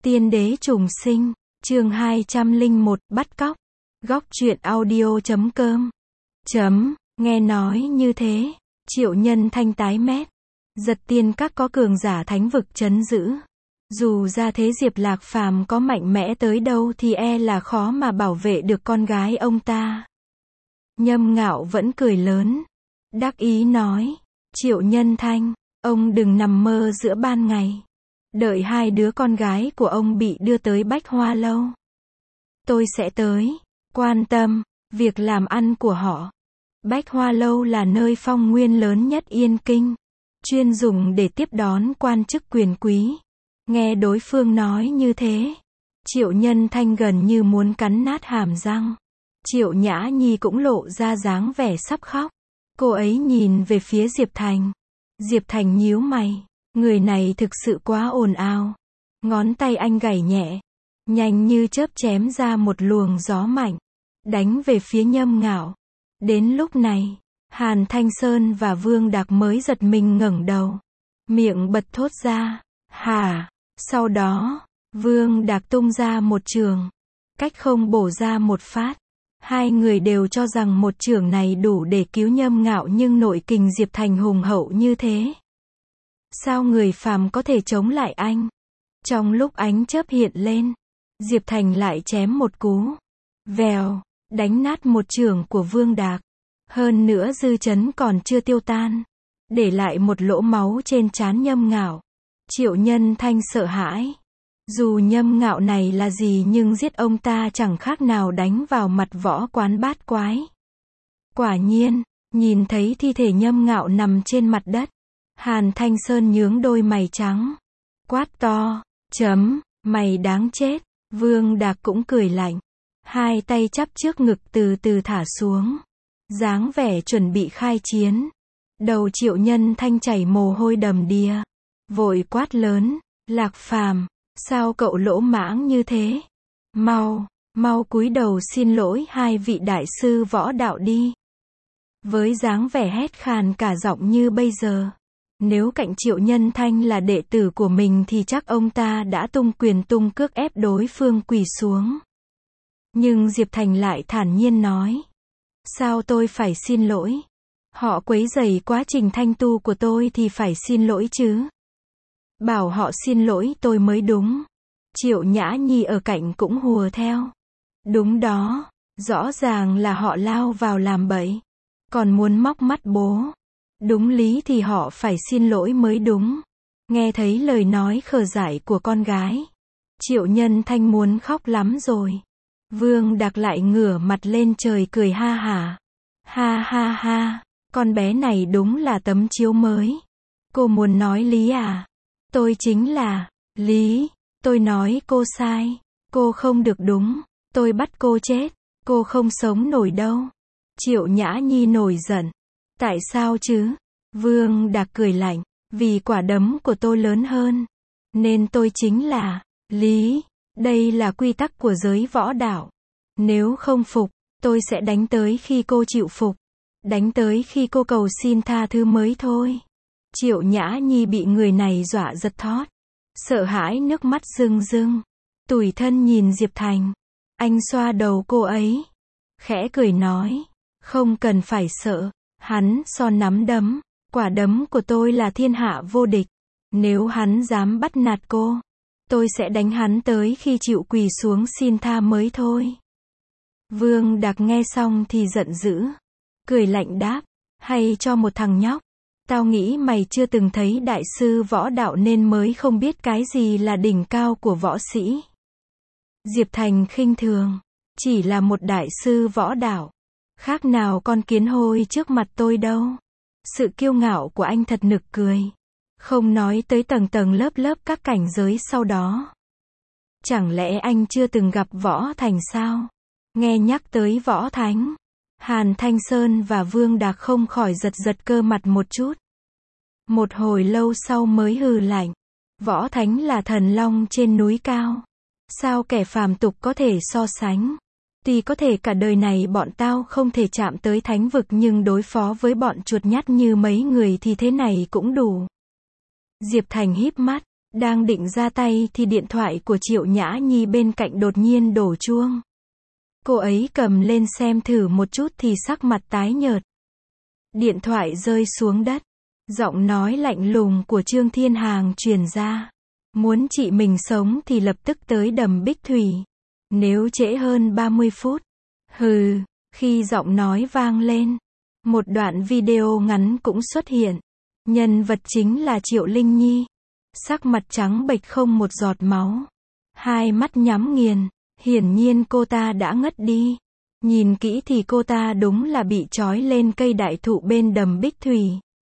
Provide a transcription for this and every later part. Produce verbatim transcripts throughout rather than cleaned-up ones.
Tiên đế trùng sinh, chương hai trăm lẻ một, bắt cóc. Góc truyện audio chấm com. Chấm, nghe nói như thế, Triệu Nhân Thanh tái mét. Giật tiên các có cường giả thánh vực trấn giữ. Dù ra thế Diệp Lạc Phàm có mạnh mẽ tới đâu thì e là khó mà bảo vệ được con gái ông ta. Nhâm Ngạo vẫn cười lớn, đắc ý nói, Triệu Nhân Thanh, ông đừng nằm mơ giữa ban ngày. Đợi hai đứa con gái của ông bị đưa tới Bách Hoa Lâu, tôi sẽ tới, quan tâm việc làm ăn của họ. Bách Hoa Lâu là nơi phong nguyên lớn nhất Yên Kinh, chuyên dùng để tiếp đón quan chức quyền quý. Nghe đối phương nói như thế, Triệu Nhân Thanh gần như muốn cắn nát hàm răng. Triệu Nhã Nhi cũng lộ ra dáng vẻ sắp khóc. Cô ấy nhìn về phía Diệp Thành. Diệp Thành nhíu mày, người này thực sự quá ồn ào. Ngón tay anh gảy nhẹ, nhanh như chớp chém ra một luồng gió mạnh, đánh về phía Nhâm Ngạo. Đến lúc này, Hàn Thanh Sơn và Vương Đạc mới giật mình ngẩng đầu, miệng bật thốt ra, hả? Sau đó, Vương Đạc tung ra một chưởng, cách không bổ ra một phát. Hai người đều cho rằng một chưởng này đủ để cứu Nhâm Ngạo, nhưng nội kình Diệp Thành hùng hậu như thế, sao người phàm có thể chống lại anh? Trong lúc ánh chớp hiện lên, Diệp Thành lại chém một cú, vèo, đánh nát một chưởng của Vương Đạc. Hơn nữa dư chấn còn chưa tiêu tan, để lại một lỗ máu trên trán Nhâm Ngạo. Triệu Nhân Thanh sợ hãi. Dù Nhâm Ngạo này là gì nhưng giết ông ta chẳng khác nào đánh vào mặt võ quán bát quái. Quả nhiên, nhìn thấy thi thể Nhâm Ngạo nằm trên mặt đất, Hàn Thanh Sơn nhướng đôi mày trắng, quát to, chấm, mày đáng chết. Vương Đạc cũng cười lạnh, hai tay chắp trước ngực từ từ thả xuống, dáng vẻ chuẩn bị khai chiến. Đầu Triệu Nhân Thanh chảy mồ hôi đầm đìa, vội quát lớn, Lạc Phàm, sao cậu lỗ mãng như thế? Mau, mau cúi đầu xin lỗi hai vị đại sư võ đạo đi. Với dáng vẻ hét khàn cả giọng như bây giờ, nếu cạnh Triệu Nhân Thanh là đệ tử của mình thì chắc ông ta đã tung quyền tung cước ép đối phương quỳ xuống. Nhưng Diệp Thành lại thản nhiên nói, sao tôi phải xin lỗi? Họ quấy rầy quá trình thanh tu của tôi thì phải xin lỗi chứ. Bảo họ xin lỗi tôi mới đúng. Triệu Nhã Nhi ở cạnh cũng hùa theo. Đúng đó, rõ ràng là họ lao vào làm bậy, còn muốn móc mắt bố. Đúng lý thì họ phải xin lỗi mới đúng. Nghe thấy lời nói khờ dại của con gái, Triệu Nhân Thanh muốn khóc lắm rồi. Vương Đạc lại ngửa mặt lên trời cười ha hả. Ha ha ha, con bé này đúng là tấm chiếu mới. Cô muốn nói lý à? Tôi chính là lý. Tôi nói cô sai, cô không được đúng, tôi bắt cô chết, cô không sống nổi đâu. Triệu Nhã Nhi nổi giận. Tại sao chứ? Vương Đạc cười lạnh, vì quả đấm của tôi lớn hơn, nên tôi chính là lý. Đây là quy tắc của giới võ đạo. Nếu không phục, tôi sẽ đánh tới khi cô chịu phục, đánh tới khi cô cầu xin tha thứ mới thôi. Triệu Nhã Nhi bị người này dọa giật thót, sợ hãi nước mắt rưng rưng, tủi thân nhìn Diệp Thành. Anh xoa đầu cô ấy, khẽ cười nói, không cần phải sợ. Hắn so nắm đấm, quả đấm của tôi là thiên hạ vô địch. Nếu hắn dám bắt nạt cô, tôi sẽ đánh hắn tới khi chịu quỳ xuống xin tha mới thôi. Vương Đạc nghe xong thì giận dữ, cười lạnh đáp, hay cho một thằng nhóc. Tao nghĩ mày chưa từng thấy đại sư võ đạo nên mới không biết cái gì là đỉnh cao của võ sĩ. Diệp Thành khinh thường, chỉ là một đại sư võ đạo, khác nào con kiến hôi trước mặt tôi đâu. Sự kiêu ngạo của anh thật nực cười. Không nói tới tầng tầng lớp lớp các cảnh giới sau đó. Chẳng lẽ anh chưa từng gặp Võ Thành sao? Nghe nhắc tới Võ Thánh, Hàn Thanh Sơn và Vương Đạc không khỏi giật giật cơ mặt một chút. Một hồi lâu sau mới hừ lạnh. Võ Thánh là thần long trên núi cao, sao kẻ phàm tục có thể so sánh? Tuy có thể cả đời này bọn tao không thể chạm tới thánh vực nhưng đối phó với bọn chuột nhắt như mấy người thì thế này cũng đủ. Diệp Thành híp mắt, Đang định ra tay thì điện thoại của Triệu Nhã Nhi bên cạnh đột nhiên đổ chuông. Cô ấy cầm lên xem thử một chút thì sắc mặt tái nhợt. Điện thoại rơi xuống đất. Giọng nói lạnh lùng của Trương Thiên Hàng truyền ra. Muốn chị mình sống thì lập tức tới đầm Bích Thủy. Nếu trễ hơn ba mươi phút. Hừ, khi giọng nói vang lên. Một đoạn video ngắn cũng xuất hiện. Nhân vật chính là Triệu Linh Nhi. Sắc mặt trắng bệch không một giọt máu. Hai mắt nhắm nghiền. Hiển nhiên cô ta đã ngất đi. Nhìn kỹ thì cô ta đúng là bị trói lên cây đại thụ bên đầm Bích Thủy.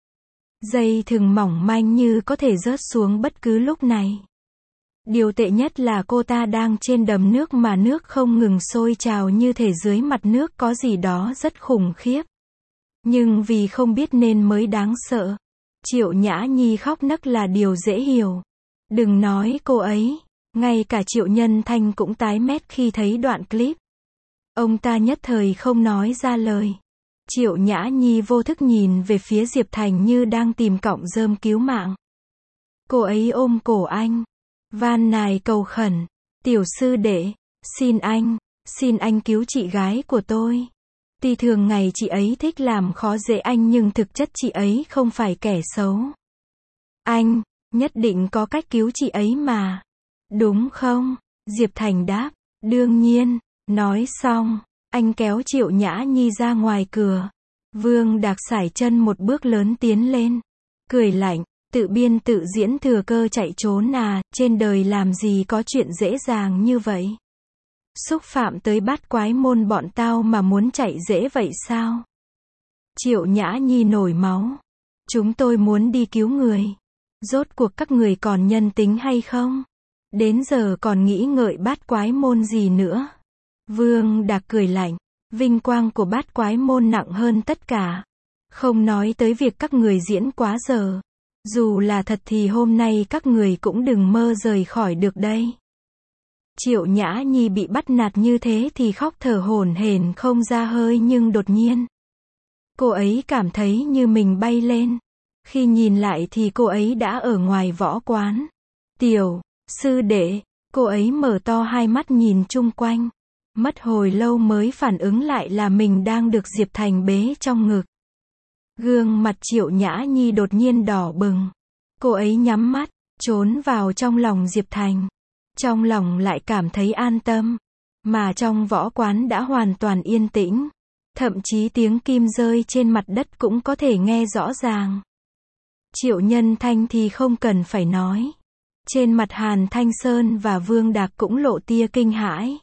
Dây thừng mỏng manh như có thể rớt xuống bất cứ lúc này. Điều tệ nhất là cô ta đang trên đầm nước mà nước không ngừng sôi trào như thể dưới mặt nước có gì đó rất khủng khiếp. Nhưng vì không biết nên mới đáng sợ. Triệu Nhã Nhi khóc nấc là điều dễ hiểu. Đừng nói cô ấy, ngay cả Triệu Nhân Thanh cũng tái mét khi thấy đoạn clip. Ông ta nhất thời không nói ra lời. Triệu Nhã Nhi vô thức nhìn về phía Diệp Thành như đang tìm cọng rơm cứu mạng. Cô ấy ôm cổ anh, van nài cầu khẩn, tiểu sư đệ, xin anh, xin anh cứu chị gái của tôi. Tuy thường ngày chị ấy thích làm khó dễ anh nhưng thực chất chị ấy không phải kẻ xấu. Anh, nhất định có cách cứu chị ấy mà. Đúng không? Diệp Thành đáp, đương nhiên. Nói xong, anh kéo Triệu Nhã Nhi ra ngoài cửa. Vương Đạc sải chân một bước lớn tiến lên. Cười lạnh, tự biên tự diễn thừa cơ chạy trốn à, trên đời làm gì có chuyện dễ dàng như vậy. Xúc phạm tới bát quái môn bọn tao mà muốn chạy dễ vậy sao? Triệu Nhã Nhi nổi máu. Chúng tôi muốn đi cứu người. Rốt cuộc các người còn nhân tính hay không? Đến giờ còn nghĩ ngợi bát quái môn gì nữa? Vương Đạc cười lạnh. Vinh quang của bát quái môn nặng hơn tất cả. Không nói tới việc các người diễn quá giờ. Dù là thật thì hôm nay các người cũng đừng mơ rời khỏi được đây. Triệu Nhã Nhi bị bắt nạt như thế thì khóc thở hổn hển không ra hơi nhưng đột nhiên. Cô ấy cảm thấy như mình bay lên. Khi nhìn lại thì cô ấy đã ở ngoài võ quán. Tiểu, sư đệ, cô ấy mở to hai mắt nhìn chung quanh. Mất hồi lâu mới phản ứng lại là mình đang được Diệp Thành bế trong ngực. Gương mặt Triệu Nhã Nhi đột nhiên đỏ bừng. Cô ấy nhắm mắt, trốn vào trong lòng Diệp Thành. Trong lòng lại cảm thấy an tâm. Mà trong võ quán đã hoàn toàn yên tĩnh. Thậm chí tiếng kim rơi trên mặt đất cũng có thể nghe rõ ràng. Triệu Nhân Thanh thì không cần phải nói. Trên mặt Hàn Thanh Sơn và Vương Đạc cũng lộ tia kinh hãi.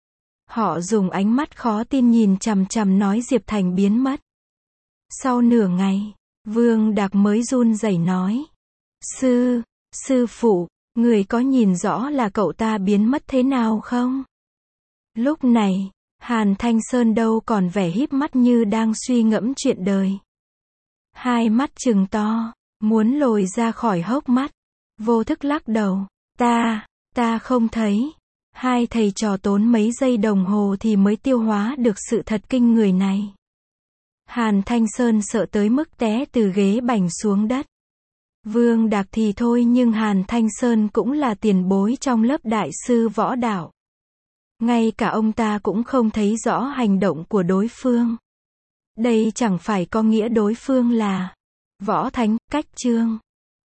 Họ dùng ánh mắt khó tin nhìn chằm chằm nói Diệp Thành biến mất. Sau nửa ngày, Vương Đạc mới run rẩy nói. Sư, sư phụ, người có nhìn rõ là cậu ta biến mất thế nào không? Lúc này, Hàn Thanh Sơn đâu còn vẻ híp mắt như đang suy ngẫm chuyện đời. Hai mắt trừng to, muốn lồi ra khỏi hốc mắt. Vô thức lắc đầu. Ta, ta không thấy. Hai thầy trò tốn mấy giây đồng hồ thì mới tiêu hóa được sự thật kinh người này. Hàn Thanh Sơn sợ tới mức té từ ghế bành xuống đất. Vương Đạc thì thôi nhưng Hàn Thanh Sơn cũng là tiền bối trong lớp đại sư võ đạo. Ngay cả ông ta cũng không thấy rõ hành động của đối phương. Đây chẳng phải có nghĩa đối phương là võ thánh, cách chương.